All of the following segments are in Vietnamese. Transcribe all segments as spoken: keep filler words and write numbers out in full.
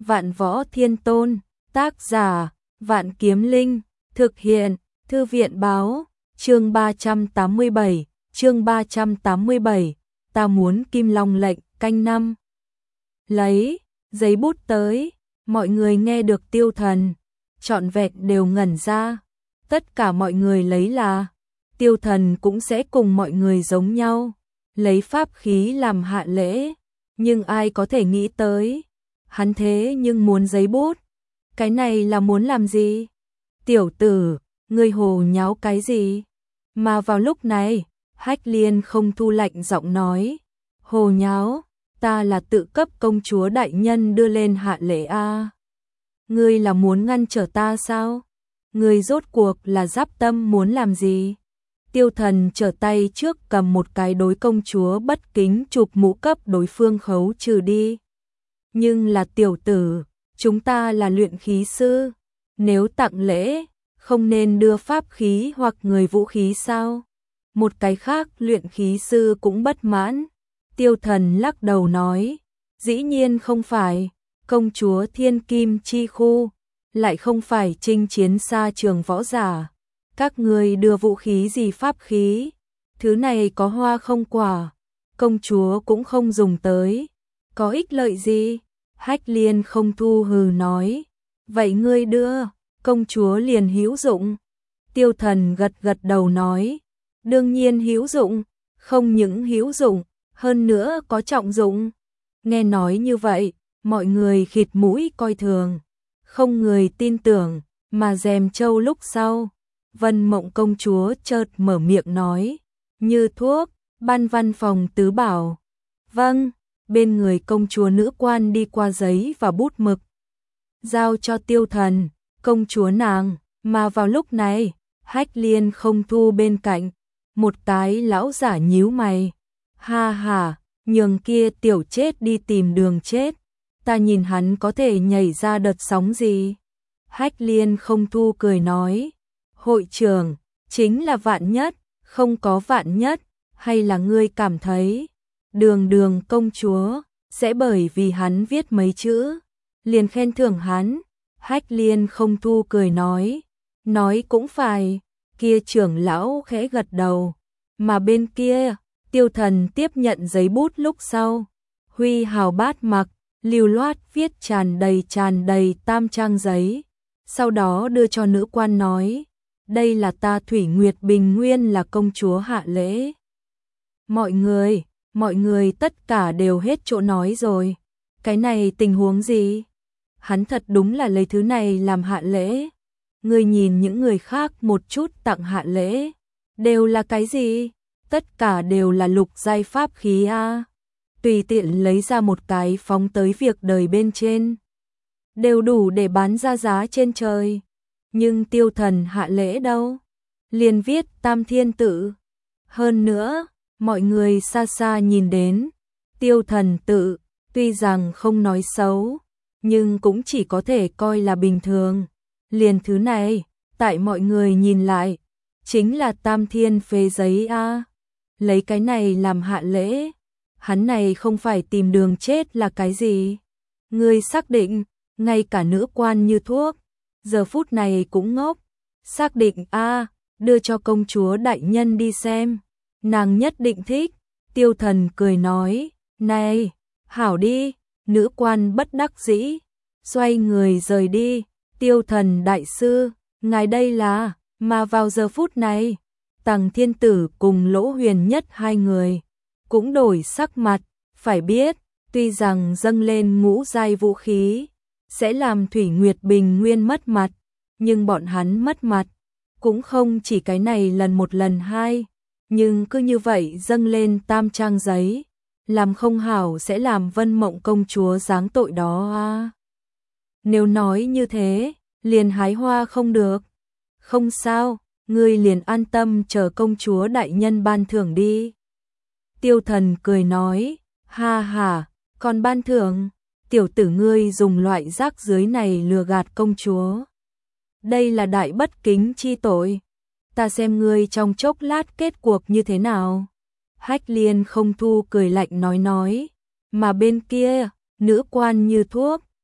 Vạn Võ Thiên Tôn, tác giả, Vạn Kiếm Linh, thực hiện, Thư viện báo, chương ba trăm tám mươi bảy, chương ba trăm tám mươi bảy, ta muốn Kim Long lệnh, canh năm. Lấy, giấy bút tới, mọi người nghe được Tiêu Thần, trọn vẹn đều ngẩn ra, tất cả mọi người lấy là, Tiêu Thần cũng sẽ cùng mọi người giống nhau, lấy pháp khí làm hạ lễ, nhưng ai có thể nghĩ tới, hắn thế nhưng muốn giấy bút, cái này là muốn làm gì? Tiểu tử, ngươi hồ nháo cái gì? Mà vào lúc này, Hách Liên không thu lạnh giọng nói, hồ nháo, ta là tự cấp công chúa đại nhân đưa lên hạ lễ a. Ngươi là muốn ngăn trở ta sao? Ngươi rốt cuộc là giáp tâm muốn làm gì? Tiêu Thần trở tay trước cầm một cái đối công chúa bất kính chụp mũ cấp đối phương khấu trừ đi. Nhưng là tiểu tử, chúng ta là luyện khí sư, nếu tặng lễ, không nên đưa pháp khí hoặc người vũ khí sao? Một cái khác luyện khí sư cũng bất mãn. Tiêu Thần lắc đầu nói, dĩ nhiên không phải, công chúa thiên kim chi khu, lại không phải chinh chiến xa trường võ giả. Các người đưa vũ khí gì pháp khí, thứ này có hoa không quả, công chúa cũng không dùng tới, có ích lợi gì? Hách Liên không thu hừ nói, vậy ngươi đưa, công chúa liền hữu dụng. Tiêu Thần gật gật đầu nói, đương nhiên hữu dụng, không những hữu dụng, hơn nữa có trọng dụng. Nghe nói như vậy, mọi người khịt mũi coi thường, không người tin tưởng, mà dèm châu lúc sau. Vân Mộng công chúa chợt mở miệng nói, như thuốc, ban văn phòng tứ bảo. Vâng, bên người công chúa nữ quan đi qua giấy và bút mực. Giao cho Tiêu Thần, công chúa nàng, mà vào lúc này, Hách Liên không thu bên cạnh, một cái lão giả nhíu mày. Ha ha, nhường kia tiểu chết đi tìm đường chết, ta nhìn hắn có thể nhảy ra đợt sóng gì. Hách Liên không thu cười nói, hội trưởng, chính là vạn nhất, không có vạn nhất, hay là ngươi cảm thấy, đường đường công chúa, sẽ bởi vì hắn viết mấy chữ, liền khen thưởng hắn. Hách Liên không thu cười nói, nói cũng phải, kia trưởng lão khẽ gật đầu, mà bên kia, Tiêu Thần tiếp nhận giấy bút lúc sau, huy hào bát mặc, lưu loát viết tràn đầy tràn đầy tam trang giấy, sau đó đưa cho nữ quan nói, đây là ta Thủy Nguyệt Bình Nguyên là công chúa hạ lễ. Mọi người, mọi người tất cả đều hết chỗ nói rồi, cái này tình huống gì? Hắn thật đúng là lấy thứ này làm hạ lễ. Người nhìn những người khác một chút tặng hạ lễ, đều là cái gì? Tất cả đều là lục giai pháp khí a. Tùy tiện lấy ra một cái phóng tới việc đời bên trên, đều đủ để bán ra giá trên trời. Nhưng Tiêu Thần hạ lễ đâu? Liền viết Tam Thiên Tự. Hơn nữa, mọi người xa xa nhìn đến, Tiêu Thần tự, tuy rằng không nói xấu, nhưng cũng chỉ có thể coi là bình thường. Liền thứ này, tại mọi người nhìn lại, chính là Tam Thiên phế giấy a. Lấy cái này làm hạ lễ, hắn này không phải tìm đường chết là cái gì? Ngươi xác định, ngay cả nữ quan như thuốc, giờ phút này cũng ngốc. Xác định a, đưa cho công chúa đại nhân đi xem, nàng nhất định thích. Tiêu Thần cười nói, này, hảo đi. Nữ quan bất đắc dĩ, xoay người rời đi. Tiêu Thần đại sư, ngài đây là, mà vào giờ phút này, Tằng Thiên Tử cùng Lỗ Huyền Nhất hai người, cũng đổi sắc mặt, phải biết, tuy rằng dâng lên ngũ giai vũ khí, sẽ làm Thủy Nguyệt Bình Nguyên mất mặt, nhưng bọn hắn mất mặt, cũng không chỉ cái này lần một lần hai, nhưng cứ như vậy dâng lên tam trang giấy, làm không hảo sẽ làm Vân Mộng công chúa giáng tội đó à. Nếu nói như thế, liền hái hoa không được. Không sao, ngươi liền an tâm chờ công chúa đại nhân ban thưởng đi. Tiêu Thần cười nói, ha ha, còn ban thưởng, tiểu tử ngươi dùng loại rác dưới này lừa gạt công chúa. Đây là đại bất kính chi tội. Ta xem ngươi trong chốc lát kết cuộc như thế nào. Hách Liên không thu cười lạnh nói nói, mà bên kia, nữ quan như thuốc,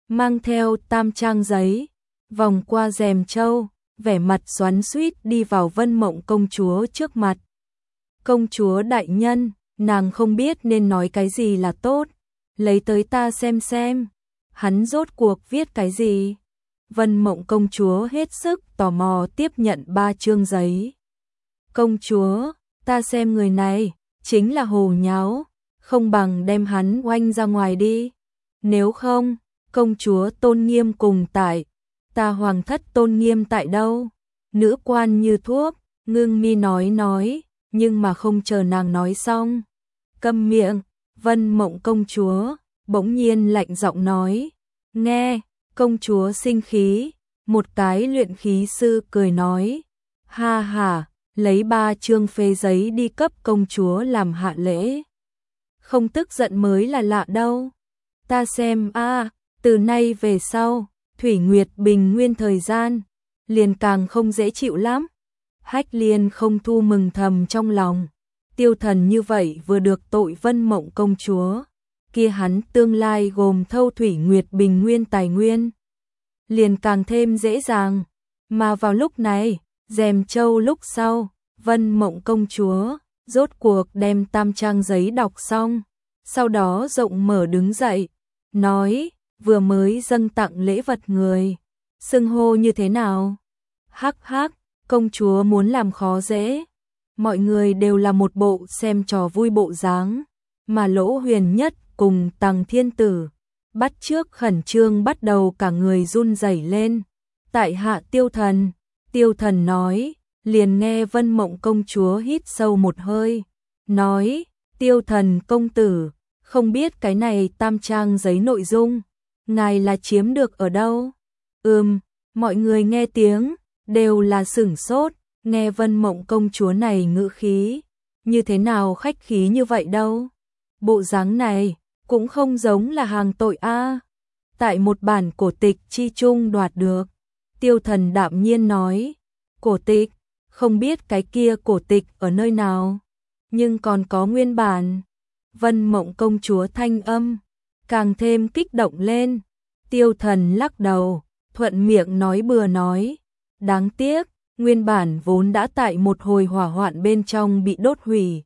mang theo tam trang giấy, vòng qua rèm châu, vẻ mặt xoắn xuýt đi vào Vân Mộng công chúa trước mặt. Công chúa đại nhân, nàng không biết nên nói cái gì là tốt, lấy tới ta xem xem. Hắn rốt cuộc viết cái gì? Vân Mộng công chúa hết sức tò mò tiếp nhận ba chương giấy. Công chúa, ta xem người này, chính là hồ nháo, không bằng đem hắn oanh ra ngoài đi. Nếu không, công chúa tôn nghiêm cùng tại, ta hoàng thất tôn nghiêm tại đâu? Nữ quan như thuốc, ngưng mi nói nói, nhưng mà không chờ nàng nói xong. Câm miệng, Vân Mộng công chúa, bỗng nhiên lạnh giọng nói. Nghe, công chúa sinh khí, một cái luyện khí sư cười nói. Ha ha, lấy ba chương phê giấy đi cấp công chúa làm hạ lễ. Không tức giận mới là lạ đâu. Ta xem a, từ nay về sau, Thủy Nguyệt bình nguyên thời gian, liền càng không dễ chịu lắm. Hách Liên không thu mừng thầm trong lòng. Tiêu Thần như vậy vừa được tội Vân Mộng công chúa, kia hắn tương lai gồm thâu Thủy Nguyệt bình nguyên tài nguyên, liền càng thêm dễ dàng. Mà vào lúc này, rèm châu lúc sau, Vân Mộng công chúa rốt cuộc đem tam trang giấy đọc xong, sau đó rộng mở đứng dậy, nói, vừa mới dâng tặng lễ vật người, xưng hô như thế nào? Hắc hắc, công chúa muốn làm khó dễ. Mọi người đều là một bộ xem trò vui bộ dáng, mà Lỗ Huyền Nhất cùng Tằng Thiên Tử bắt trước khẩn trương bắt đầu cả người run rẩy lên. Tại hạ Tiêu Thần, Tiêu Thần nói, liền nghe Vân Mộng công chúa hít sâu một hơi, nói, Tiêu Thần công tử, không biết cái này tam trang giấy nội dung, ngài là chiếm được ở đâu? Ừm, mọi người nghe tiếng, đều là sửng sốt, nghe Vân Mộng công chúa này ngữ khí, như thế nào khách khí như vậy đâu. Bộ dáng này, cũng không giống là hàng tội a. Tại một bản cổ tịch chi chung đoạt được. Tiêu Thần đạm nhiên nói, cổ tịch, không biết cái kia cổ tịch ở nơi nào, nhưng còn có nguyên bản. Vân Mộng công chúa thanh âm càng thêm kích động lên. Tiêu Thần lắc đầu, thuận miệng nói bừa nói, đáng tiếc, nguyên bản vốn đã tại một hồi hỏa hoạn bên trong bị đốt hủy.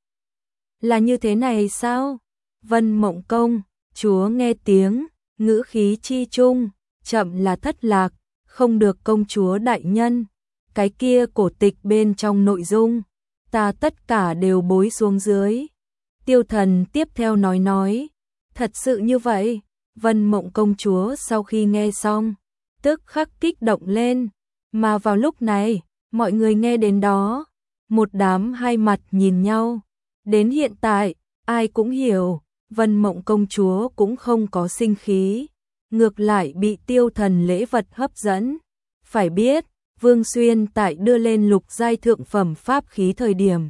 Là như thế này sao? Vân Mộng công chúa nghe tiếng, ngữ khí chi chung, chậm là thất lạc, không được công chúa đại nhân. Cái kia cổ tịch bên trong nội dung, ta tất cả đều bối xuống dưới. Tiêu Thần tiếp theo nói nói, thật sự như vậy? Vân Mộng công chúa sau khi nghe xong, tức khắc kích động lên, mà vào lúc này, mọi người nghe đến đó, một đám hai mặt nhìn nhau. Đến hiện tại, ai cũng hiểu, Vân Mộng công chúa cũng không có sinh khí, ngược lại bị Tiêu Thần lễ vật hấp dẫn. Phải biết, Vương Xuyên tại đưa lên lục giai thượng phẩm pháp khí thời điểm,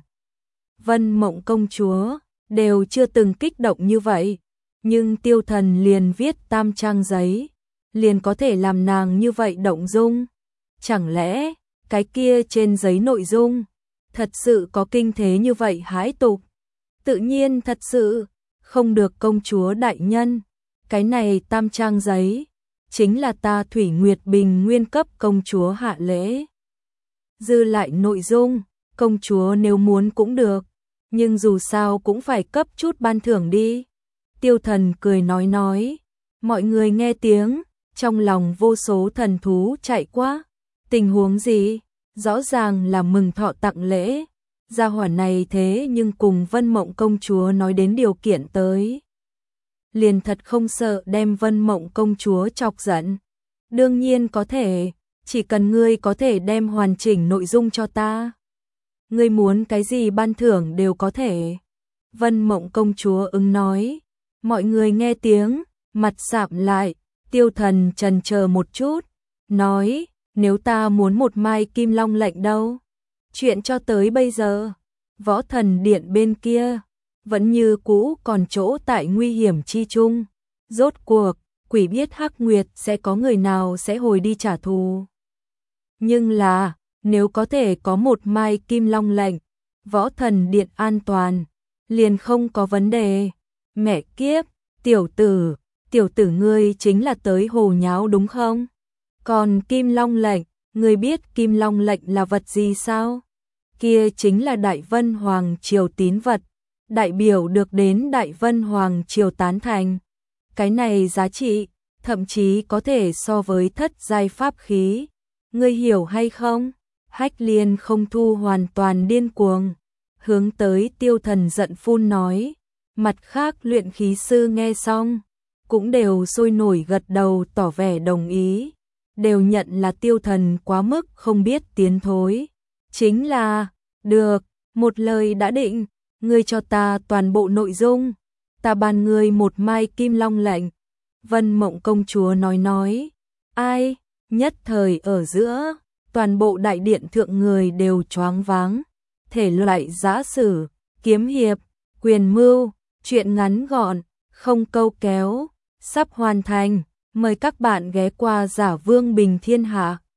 Vân Mộng công chúa đều chưa từng kích động như vậy, nhưng Tiêu Thần liền viết tam trang giấy, liền có thể làm nàng như vậy động dung. Chẳng lẽ cái kia trên giấy nội dung thật sự có kinh thế như vậy hãi tục? Tự nhiên thật sự, không được công chúa đại nhân, cái này tam trang giấy chính là ta Thủy Nguyệt bình nguyên cấp công chúa hạ lễ. Dư lại nội dung, công chúa nếu muốn cũng được, nhưng dù sao cũng phải cấp chút ban thưởng đi. Tiêu Thần cười nói nói, mọi người nghe tiếng, trong lòng vô số thần thú chạy qua. Tình huống gì? Rõ ràng là mừng thọ tặng lễ. Gia hỏa này thế nhưng cùng Vân Mộng công chúa nói đến điều kiện tới. Liền thật không sợ đem Vân Mộng công chúa chọc giận. Đương nhiên có thể, chỉ cần ngươi có thể đem hoàn chỉnh nội dung cho ta. Ngươi muốn cái gì ban thưởng đều có thể. Vân Mộng công chúa ứng nói. Mọi người nghe tiếng, mặt sạm lại. Tiêu Thần chần chờ một chút, nói, nếu ta muốn một mai kim long lệnh đâu? Chuyện cho tới bây giờ, Võ Thần Điện bên kia vẫn như cũ còn chỗ tại nguy hiểm chi chung. Rốt cuộc, quỷ biết Hắc Nguyệt sẽ có người nào sẽ hồi đi trả thù. Nhưng là, nếu có thể có một mai kim long lệnh, Võ Thần Điện an toàn, liền không có vấn đề. Mẹ kiếp, tiểu tử, tiểu tử ngươi chính là tới hồ nháo đúng không? Còn Kim Long lệnh, ngươi biết Kim Long lệnh là vật gì sao? Kia chính là Đại Vân Hoàng triều tín vật, đại biểu được đến Đại Vân Hoàng triều tán thành. Cái này giá trị, thậm chí có thể so với thất giai pháp khí. Ngươi hiểu hay không? Hách Liên không thu hoàn toàn điên cuồng, hướng tới Tiêu Thần giận phun nói. Mặt khác luyện khí sư nghe xong, cũng đều sôi nổi gật đầu tỏ vẻ đồng ý, đều nhận là Tiêu Thần quá mức không biết tiến thối. Chính là, được, một lời đã định, ngươi cho ta toàn bộ nội dung, ta ban ngươi một mai Kim Long lệnh. Vân Mộng công chúa nói nói, ai, nhất thời ở giữa, toàn bộ đại điện thượng người đều choáng váng, thể loại giã sử, kiếm hiệp, quyền mưu, chuyện ngắn gọn, không câu kéo, sắp hoàn thành, mời các bạn ghé qua Giả Vương Bình Thiên Hạ.